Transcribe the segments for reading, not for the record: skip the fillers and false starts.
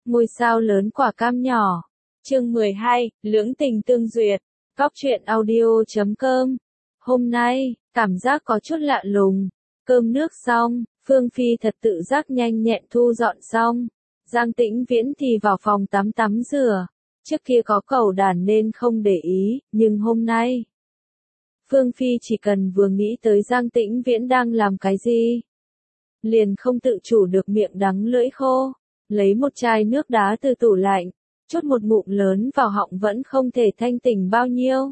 Ngôi sao lớn quả cam nhỏ. Chương 12, lưỡng tình tương duyệt. Góc truyện audio.com. Hôm nay, cảm giác có chút lạ lùng. Cơm nước xong, Phương Phi thật tự giác nhanh nhẹn thu dọn xong. Giang Tĩnh Viễn thì vào phòng tắm rửa. Trước kia có cẩu đàn nên không để ý, nhưng hôm nay, Phương Phi chỉ cần vừa nghĩ tới Giang Tĩnh Viễn đang làm cái gì, liền không tự chủ được miệng đắng lưỡi khô. Lấy một chai nước đá từ tủ lạnh, chút một ngụm lớn vào họng vẫn không thể thanh tỉnh bao nhiêu.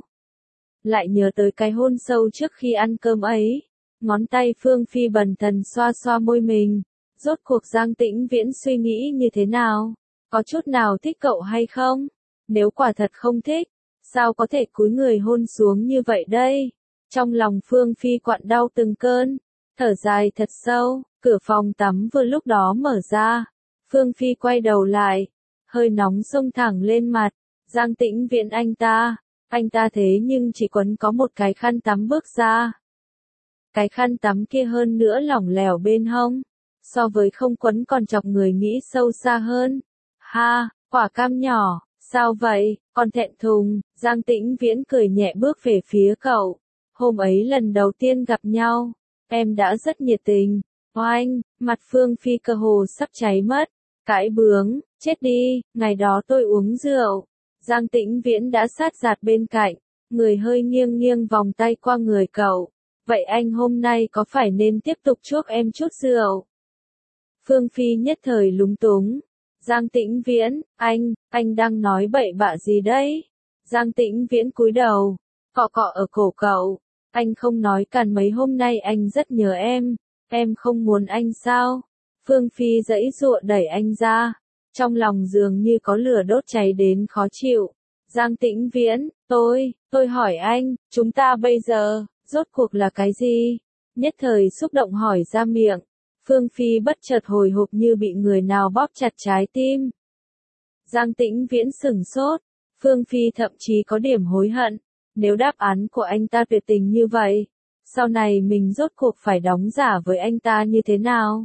Lại nhớ tới cái hôn sâu trước khi ăn cơm ấy. Ngón tay Phương Phi bần thần xoa xoa môi mình. Rốt cuộc Giang Tĩnh Viễn suy nghĩ như thế nào? Có chút nào thích cậu hay không? Nếu quả thật không thích, sao có thể cúi người hôn xuống như vậy đây? Trong lòng Phương Phi quặn đau từng cơn, thở dài thật sâu, cửa phòng tắm vừa lúc đó mở ra. Phương Phi quay đầu lại, hơi nóng xông thẳng lên mặt. Giang Tĩnh Viễn anh ta thế nhưng chỉ quấn có một cái khăn tắm bước ra. Cái khăn tắm kia hơn nữa lỏng lẻo bên hông, so với không quấn còn chọc người nghĩ sâu xa hơn. Ha, quả cam nhỏ, sao vậy, còn thẹn thùng? Giang Tĩnh Viễn cười nhẹ bước về phía cậu. Hôm ấy lần đầu tiên gặp nhau, em đã rất nhiệt tình. Oanh, mặt Phương Phi cơ hồ sắp cháy mất. Cãi bướng, chết đi, ngày đó tôi uống rượu. Giang Tĩnh Viễn đã sát giạt bên cạnh, người hơi nghiêng nghiêng vòng tay qua người cậu. Vậy anh hôm nay có phải nên tiếp tục chuốc em chút rượu? Phương Phi nhất thời lúng túng. Giang Tĩnh Viễn, anh đang nói bậy bạ gì đấy? Giang Tĩnh Viễn cúi đầu, cọ cọ ở cổ cậu. Anh không nói càn mấy hôm nay anh rất nhớ em không muốn anh sao? Phương Phi giãy giụa đẩy anh ra, trong lòng dường như có lửa đốt cháy đến khó chịu. Giang Tĩnh Viễn, tôi hỏi anh, chúng ta bây giờ, rốt cuộc là cái gì? Nhất thời xúc động hỏi ra miệng. Phương Phi bất chợt hồi hộp như bị người nào bóp chặt trái tim. Giang Tĩnh Viễn sửng sốt, Phương Phi thậm chí có điểm hối hận. Nếu đáp án của anh ta tuyệt tình như vậy, sau này mình rốt cuộc phải đóng giả với anh ta như thế nào?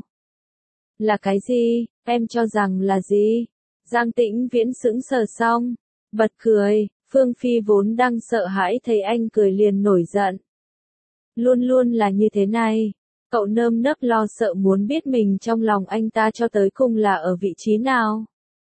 Là cái gì? Em cho rằng là gì? Giang Tĩnh Viễn sững sờ xong, bật cười. Phương Phi vốn đang sợ hãi thấy anh cười liền nổi giận. Luôn luôn là như thế này. Cậu nơm nớp lo sợ muốn biết mình trong lòng anh ta cho tới cùng là ở vị trí nào.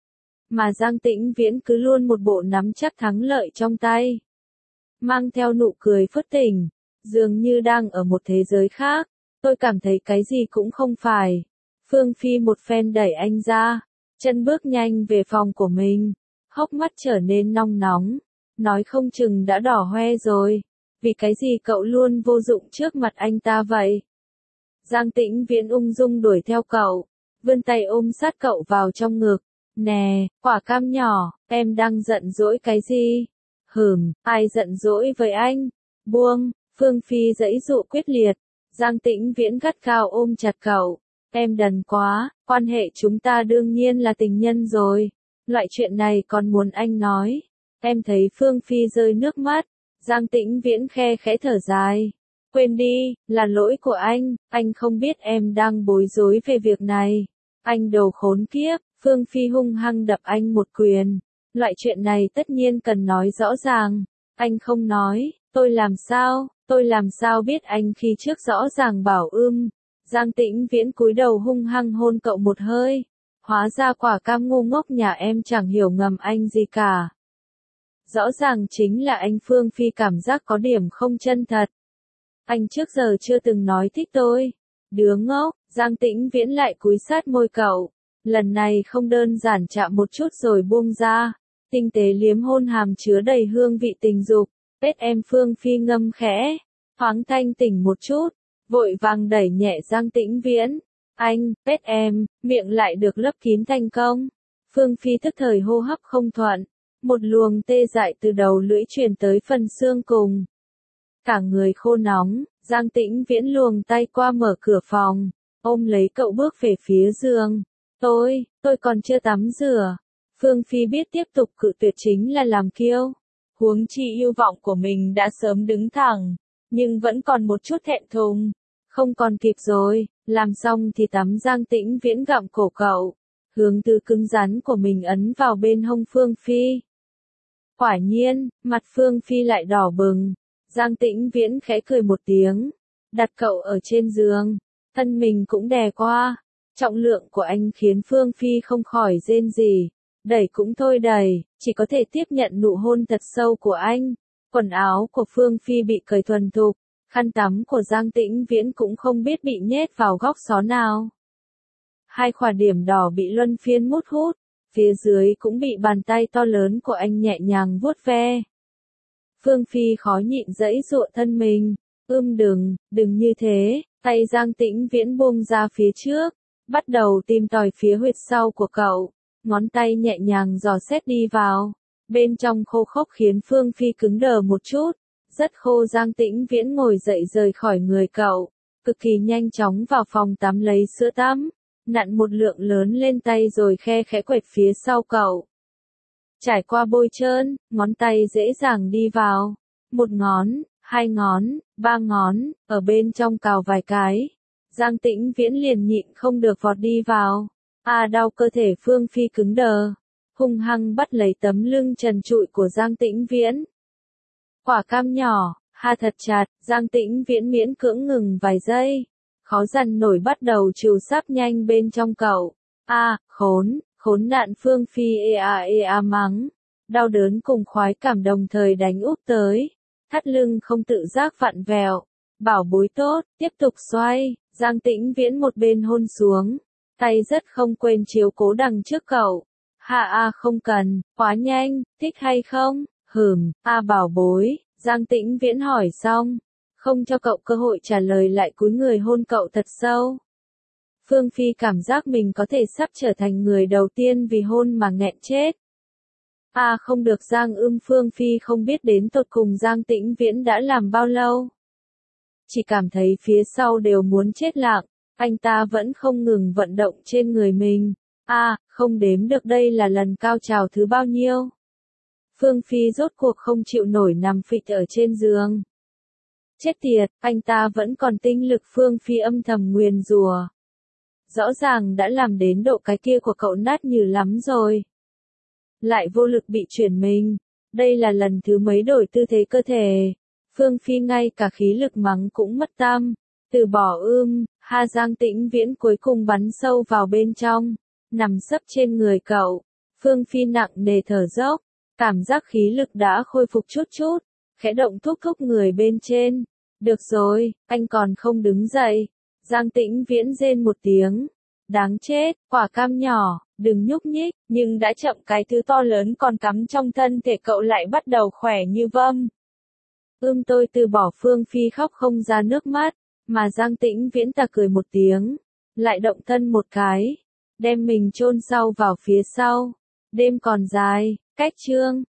Mà Giang Tĩnh Viễn cứ luôn một bộ nắm chắc thắng lợi trong tay. Mang theo nụ cười phớt tỉnh, dường như đang ở một thế giới khác. Tôi cảm thấy cái gì cũng không phải. Phương Phi một phen đẩy anh ra, chân bước nhanh về phòng của mình. Hốc mắt trở nên nong nóng, nói không chừng đã đỏ hoe rồi. Vì cái gì cậu luôn vô dụng trước mặt anh ta vậy? Giang Tĩnh Viễn ung dung đuổi theo cậu, vươn tay ôm sát cậu vào trong ngực. Nè, quả cam nhỏ, em đang giận dỗi cái gì? Ai giận dỗi với anh? Buông, Phương Phi giãy giụa quyết liệt. Giang Tĩnh Viễn gắt gao ôm chặt cậu. Em đần quá, quan hệ chúng ta đương nhiên là tình nhân rồi. Loại chuyện này còn muốn anh nói. Em thấy Phương Phi rơi nước mắt. Giang Tĩnh Viễn khe khẽ thở dài. Quên đi, là lỗi của anh không biết em đang bối rối về việc này. Anh đồ khốn kiếp, Phương Phi hung hăng đập anh một quyền. Loại chuyện này tất nhiên cần nói rõ ràng. Anh không nói, tôi làm sao biết anh khi trước rõ ràng bảo Giang Tĩnh Viễn cúi đầu hung hăng hôn cậu một hơi. Hóa ra quả cam ngu ngốc nhà em chẳng hiểu ngầm anh gì cả. Rõ ràng chính là anh. Phương Phi cảm giác có điểm không chân thật. Anh trước giờ chưa từng nói thích tôi. Đứa ngốc, Giang Tĩnh Viễn lại cúi sát môi cậu. Lần này không đơn giản chạm một chút rồi buông ra. Tinh tế liếm hôn hàm chứa đầy hương vị tình dục. Pết em. Phương Phi ngâm khẽ, thoáng thanh tỉnh một chút, vội vàng đẩy nhẹ Giang Tĩnh Viễn. Anh, pết em, miệng lại được lấp kín thành công. Phương Phi tức thời hô hấp không thuận, một luồng tê dại từ đầu lưỡi truyền tới phần xương cùng. Cả người khô nóng, Giang Tĩnh Viễn luồng tay qua mở cửa phòng, ôm lấy cậu bước về phía giường. Tôi còn chưa tắm rửa. Phương Phi biết tiếp tục cự tuyệt chính là làm kiêu. Huống chi yêu vọng của mình đã sớm đứng thẳng, nhưng vẫn còn một chút thẹn thùng. Không còn kịp rồi, làm xong thì tắm. Giang Tĩnh Viễn gặm cổ cậu. hướng từ cứng rắn của mình ấn vào bên hông Phương Phi. Quả nhiên, mặt Phương Phi lại đỏ bừng. Giang Tĩnh Viễn khẽ cười một tiếng, đặt cậu ở trên giường, thân mình cũng đè qua. Trọng lượng của anh khiến Phương Phi không khỏi rên rỉ, đẩy cũng thôi đẩy, chỉ có thể tiếp nhận nụ hôn thật sâu của anh. Quần áo của Phương Phi bị cởi thuần thục, khăn tắm của Giang Tĩnh Viễn cũng không biết bị nhét vào góc xó nào. Hai khỏa điểm đỏ bị luân phiên mút hút, phía dưới cũng bị bàn tay to lớn của anh nhẹ nhàng vuốt ve. Phương Phi khó nhịn giãy giụa thân mình, đừng như thế, tay Giang Tĩnh Viễn buông ra phía trước, bắt đầu tìm tòi phía huyệt sau của cậu, ngón tay nhẹ nhàng dò xét đi vào, bên trong khô khốc khiến Phương Phi cứng đờ một chút, rất khô. Giang Tĩnh Viễn ngồi dậy rời khỏi người cậu, cực kỳ nhanh chóng vào phòng tắm lấy sữa tắm, nặn một lượng lớn lên tay rồi khe khẽ quẹt phía sau cậu. Trải qua bôi trơn, ngón tay dễ dàng đi vào, một ngón, hai ngón, ba ngón, ở bên trong cào vài cái. Giang Tĩnh Viễn liền nhịn không được vọt đi vào. Đau cơ thể Phương Phi cứng đờ, hung hăng bắt lấy tấm lưng trần trụi của Giang Tĩnh Viễn. Quả cam nhỏ, thật chặt, Giang Tĩnh Viễn miễn cưỡng ngừng vài giây, khó dằn nổi bắt đầu trìu sáp nhanh bên trong cậu. Khốn nạn, Phương Phi mắng, đau đớn cùng khoái cảm đồng thời đánh úp tới, thắt lưng không tự giác vặn vẹo. Bảo bối tốt, tiếp tục xoay, Giang Tĩnh Viễn một bên hôn xuống, tay rất không quên chiếu cố đằng trước cậu. Không cần, quá nhanh, thích hay không? Bảo bối, Giang Tĩnh Viễn hỏi xong, không cho cậu cơ hội trả lời lại cúi người hôn cậu thật sâu. Phương Phi cảm giác mình có thể sắp trở thành người đầu tiên vì hôn mà nghẹn chết. Không được Phương Phi không biết đến tột cùng Giang Tĩnh Viễn đã làm bao lâu. Chỉ cảm thấy phía sau đều muốn chết lặng, anh ta vẫn không ngừng vận động trên người mình. Không đếm được đây là lần cao trào thứ bao nhiêu. Phương Phi rốt cuộc không chịu nổi nằm phịch ở trên giường. Chết tiệt, anh ta vẫn còn tinh lực. Phương Phi âm thầm nguyền rủa. Rõ ràng đã làm đến độ cái kia của cậu nát nhừ lắm rồi. Lại vô lực bị chuyển mình. Đây là lần thứ mấy đổi tư thế cơ thể. Phương Phi ngay cả khí lực mắng cũng mất tâm. Từ bỏ Giang Tĩnh Viễn cuối cùng bắn sâu vào bên trong, nằm sấp trên người cậu. Phương Phi nặng nề thở dốc, cảm giác khí lực đã khôi phục chút, khẽ động thúc người bên trên. Được rồi, anh còn không đứng dậy. Giang Tĩnh Viễn rên một tiếng. Đáng chết, quả cam nhỏ, đừng nhúc nhích, nhưng đã chậm, cái thứ to lớn còn cắm trong thân thể cậu lại bắt đầu khỏe như vâm. Tôi từ bỏ. Phương Phi khóc không ra nước mắt, mà Giang Tĩnh Viễn ta cười một tiếng, lại động thân một cái, đem mình chôn sâu vào phía sau. Đêm còn dài, cách chương